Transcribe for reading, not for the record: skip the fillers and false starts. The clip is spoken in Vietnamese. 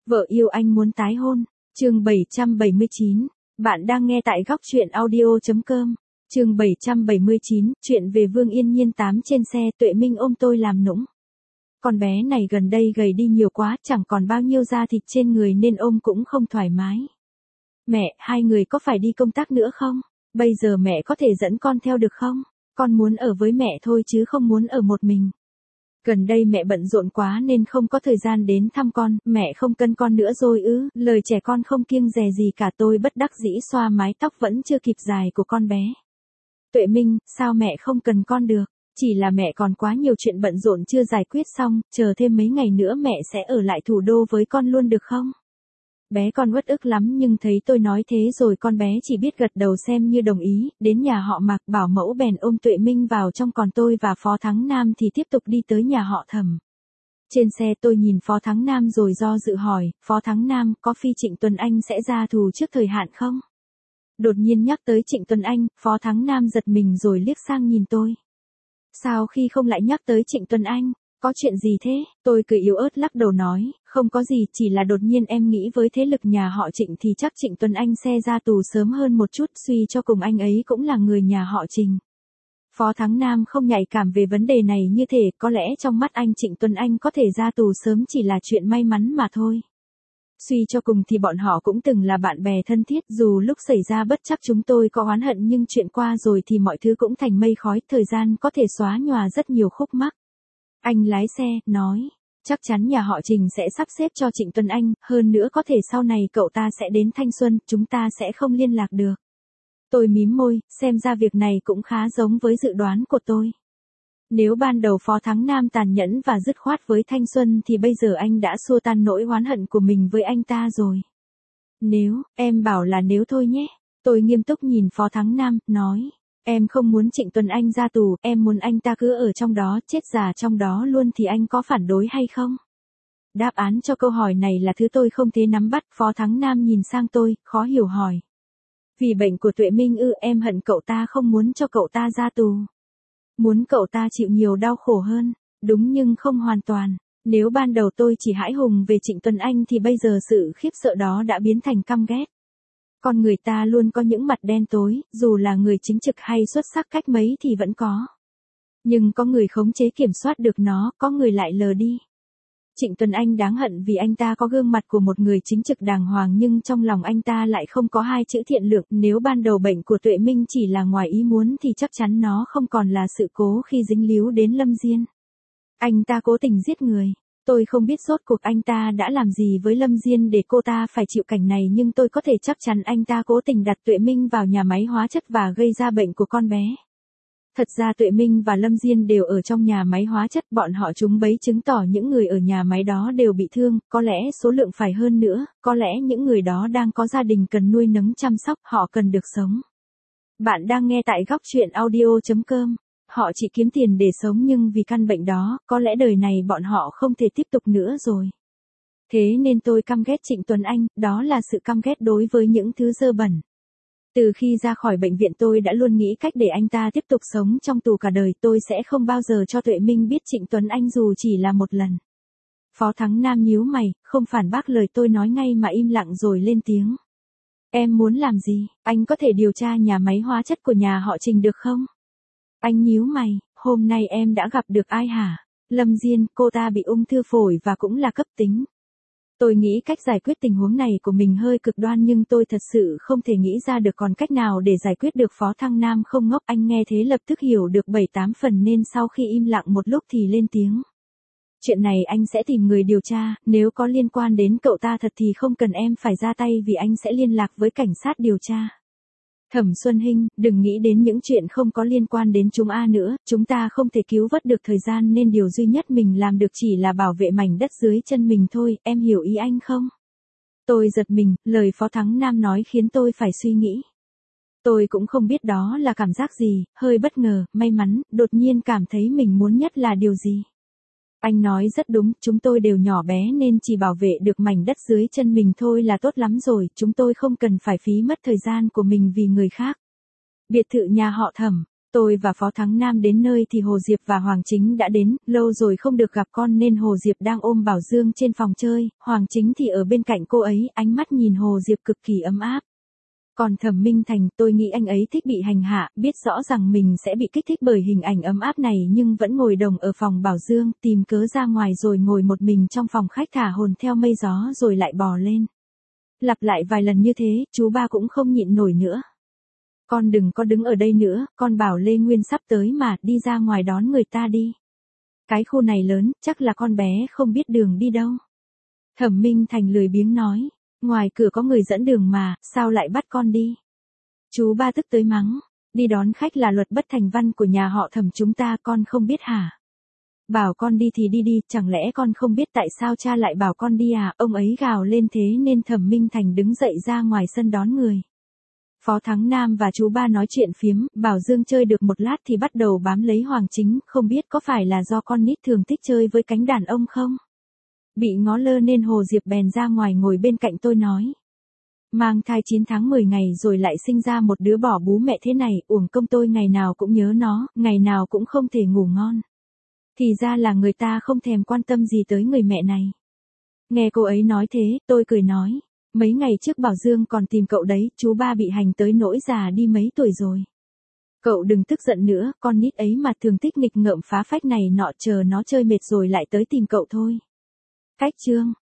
Vợ yêu anh muốn tái hôn. Chương 779. Bạn đang nghe tại góc truyện audio.com. Chương 779, chuyện về Vương Yên Nhiên 8 trên xe. Tuệ Minh ôm tôi làm nũng. Con bé này gần đây gầy đi nhiều quá, chẳng còn bao nhiêu da thịt trên người nên ôm cũng không thoải mái. Mẹ, hai người có phải đi công tác nữa không? Bây giờ mẹ có thể dẫn con theo được không? Con muốn ở với mẹ thôi chứ không muốn ở một mình. Gần đây mẹ bận rộn quá nên không có thời gian đến thăm con, mẹ không cân con nữa rồi ư? Lời trẻ con không kiêng dè gì cả. Tôi bất đắc dĩ xoa mái tóc vẫn chưa kịp dài của con bé. Tuệ Minh, sao mẹ không cần con được? Chỉ là mẹ còn quá nhiều chuyện bận rộn chưa giải quyết xong, chờ thêm mấy ngày nữa mẹ sẽ ở lại thủ đô với con luôn được không? Bé con uất ức lắm nhưng thấy tôi nói thế rồi con bé chỉ biết gật đầu xem như đồng ý. Đến nhà họ Mạc, bảo mẫu bèn ôm Tuệ Minh vào trong, còn tôi và Phó Thắng Nam thì tiếp tục đi tới nhà họ Thẩm. Trên xe tôi nhìn Phó Thắng Nam rồi do dự hỏi, Phó Thắng Nam, có phi Trịnh Tuấn Anh sẽ ra tù trước thời hạn không? Đột nhiên nhắc tới Trịnh Tuấn Anh, Phó Thắng Nam giật mình rồi liếc sang nhìn tôi. Sao khi không lại nhắc tới Trịnh Tuấn Anh? Có chuyện gì thế? Tôi cười yếu ớt lắc đầu nói, không có gì, chỉ là đột nhiên em nghĩ với thế lực nhà họ Trịnh thì chắc Trịnh Tuấn Anh sẽ ra tù sớm hơn một chút, suy cho cùng anh ấy cũng là người nhà họ Trình. Phó Thắng Nam không nhạy cảm về vấn đề này như thể có lẽ trong mắt anh Trịnh Tuấn Anh có thể ra tù sớm chỉ là chuyện may mắn mà thôi. Suy cho cùng thì bọn họ cũng từng là bạn bè thân thiết, dù lúc xảy ra bất trắc chúng tôi có oán hận nhưng chuyện qua rồi thì mọi thứ cũng thành mây khói, thời gian có thể xóa nhòa rất nhiều khúc mắc. Anh lái xe, nói, chắc chắn nhà họ Trình sẽ sắp xếp cho Trịnh Tuấn Anh, hơn nữa có thể sau này cậu ta sẽ đến Thanh Xuân, chúng ta sẽ không liên lạc được. Tôi mím môi, xem ra việc này cũng khá giống với dự đoán của tôi. Nếu ban đầu Phó Thắng Nam tàn nhẫn và dứt khoát với Thanh Xuân thì bây giờ anh đã xua tan nỗi oán hận của mình với anh ta rồi. Nếu, em bảo là nếu thôi nhé. Tôi nghiêm túc nhìn Phó Thắng Nam, nói. Em không muốn Trịnh Tuấn Anh ra tù, em muốn anh ta cứ ở trong đó, chết già trong đó luôn thì anh có phản đối hay không? Đáp án cho câu hỏi này là thứ tôi không thể nắm bắt. Phó Thắng Nam nhìn sang tôi, khó hiểu hỏi. Vì bệnh của Tuệ Minh ư? Em hận cậu ta không muốn cho cậu ta ra tù. Muốn cậu ta chịu nhiều đau khổ hơn, đúng nhưng không hoàn toàn. Nếu ban đầu tôi chỉ hãi hùng về Trịnh Tuấn Anh thì bây giờ sự khiếp sợ đó đã biến thành căm ghét. Con người ta luôn có những mặt đen tối, dù là người chính trực hay xuất sắc cách mấy thì vẫn có. Nhưng có người khống chế kiểm soát được nó, có người lại lờ đi. Trịnh Tuấn Anh đáng hận vì anh ta có gương mặt của một người chính trực đàng hoàng nhưng trong lòng anh ta lại không có hai chữ thiện lương. Nếu ban đầu bệnh của Tuệ Minh chỉ là ngoài ý muốn thì chắc chắn nó không còn là sự cố khi dính líu đến Lâm Diên. Anh ta cố tình giết người. Tôi không biết rốt cuộc anh ta đã làm gì với Lâm Diên để cô ta phải chịu cảnh này nhưng tôi có thể chắc chắn anh ta cố tình đặt Tuệ Minh vào nhà máy hóa chất và gây ra bệnh của con bé. Thật ra Tuệ Minh và Lâm Diên đều ở trong nhà máy hóa chất, bọn họ trúng bẫy chứng tỏ những người ở nhà máy đó đều bị thương, có lẽ số lượng phải hơn nữa, có lẽ những người đó đang có gia đình cần nuôi nấng chăm sóc, họ cần được sống. Bạn đang nghe tại góc truyện audio.com. Họ chỉ kiếm tiền để sống nhưng vì căn bệnh đó, có lẽ đời này bọn họ không thể tiếp tục nữa rồi. Thế nên tôi căm ghét Trịnh Tuấn Anh, đó là sự căm ghét đối với những thứ dơ bẩn. Từ khi ra khỏi bệnh viện tôi đã luôn nghĩ cách để anh ta tiếp tục sống trong tù cả đời, tôi sẽ không bao giờ cho Tuệ Minh biết Trịnh Tuấn Anh dù chỉ là một lần. Phó Thắng Nam nhíu mày, không phản bác lời tôi nói ngay mà im lặng rồi lên tiếng. Em muốn làm gì? Anh có thể điều tra nhà máy hóa chất của nhà họ Trình được không? Anh nhíu mày, hôm nay em đã gặp được ai hả? Lâm Diên, cô ta bị ung thư phổi và cũng là cấp tính. Tôi nghĩ cách giải quyết tình huống này của mình hơi cực đoan nhưng tôi thật sự không thể nghĩ ra được còn cách nào để giải quyết được. Phó Thăng Nam không ngốc, anh nghe thế lập tức hiểu được 7-8 phần nên sau khi im lặng một lúc thì lên tiếng. Chuyện này anh sẽ tìm người điều tra, nếu có liên quan đến cậu ta thật thì không cần em phải ra tay vì anh sẽ liên lạc với cảnh sát điều tra. Thẩm Xuân Hinh, đừng nghĩ đến những chuyện không có liên quan đến chúng A nữa, chúng ta không thể cứu vớt được thời gian nên điều duy nhất mình làm được chỉ là bảo vệ mảnh đất dưới chân mình thôi, em hiểu ý anh không? Tôi giật mình, lời Phó Thắng Nam nói khiến tôi phải suy nghĩ. Tôi cũng không biết đó là cảm giác gì, hơi bất ngờ, may mắn, đột nhiên cảm thấy mình muốn nhất là điều gì. Anh nói rất đúng, chúng tôi đều nhỏ bé nên chỉ bảo vệ được mảnh đất dưới chân mình thôi là tốt lắm rồi, chúng tôi không cần phải phí mất thời gian của mình vì người khác. Biệt thự nhà họ Thẩm. Tôi và Phó Thắng Nam đến nơi thì Hồ Diệp và Hoàng Chính đã đến, lâu rồi không được gặp con nên Hồ Diệp đang ôm Bảo Dương trên phòng chơi, Hoàng Chính thì ở bên cạnh cô ấy, ánh mắt nhìn Hồ Diệp cực kỳ ấm áp. Còn Thẩm Minh Thành, tôi nghĩ anh ấy thích bị hành hạ, biết rõ rằng mình sẽ bị kích thích bởi hình ảnh ấm áp này nhưng vẫn ngồi đồng ở phòng Bảo Dương, tìm cớ ra ngoài rồi ngồi một mình trong phòng khách thả hồn theo mây gió rồi lại bò lên. Lặp lại vài lần như thế, chú ba cũng không nhịn nổi nữa. Con đừng có đứng ở đây nữa, con bảo Lê Nguyên sắp tới mà, đi ra ngoài đón người ta đi. Cái khu này lớn, chắc là con bé không biết đường đi đâu. Thẩm Minh Thành lười biếng nói, ngoài cửa có người dẫn đường mà, sao lại bắt con đi? Chú ba tức tới mắng, đi đón khách là luật bất thành văn của nhà họ Thẩm chúng ta, con không biết hả? Bảo con đi thì đi đi, chẳng lẽ con không biết tại sao cha lại bảo con đi à? Ông ấy gào lên thế nên Thẩm Minh Thành đứng dậy ra ngoài sân đón người. Phó Thắng Nam và chú ba nói chuyện phiếm, Bảo Dương chơi được một lát thì bắt đầu bám lấy Hoàng Chính, không biết có phải là do con nít thường thích chơi với cánh đàn ông không? Bị ngó lơ nên Hồ Diệp bèn ra ngoài ngồi bên cạnh tôi nói. Mang thai 9 tháng 10 ngày rồi lại sinh ra một đứa bỏ bú mẹ thế này, uổng công tôi ngày nào cũng nhớ nó, ngày nào cũng không thể ngủ ngon. Thì ra là người ta không thèm quan tâm gì tới người mẹ này. Nghe cô ấy nói thế, tôi cười nói. Mấy ngày trước Bảo Dương còn tìm cậu đấy, chú ba bị hành tới nỗi già đi mấy tuổi rồi. Cậu đừng tức giận nữa, con nít ấy mà thường thích nghịch ngợm phá phách này nọ, chờ nó chơi mệt rồi lại tới tìm cậu thôi. Cách chương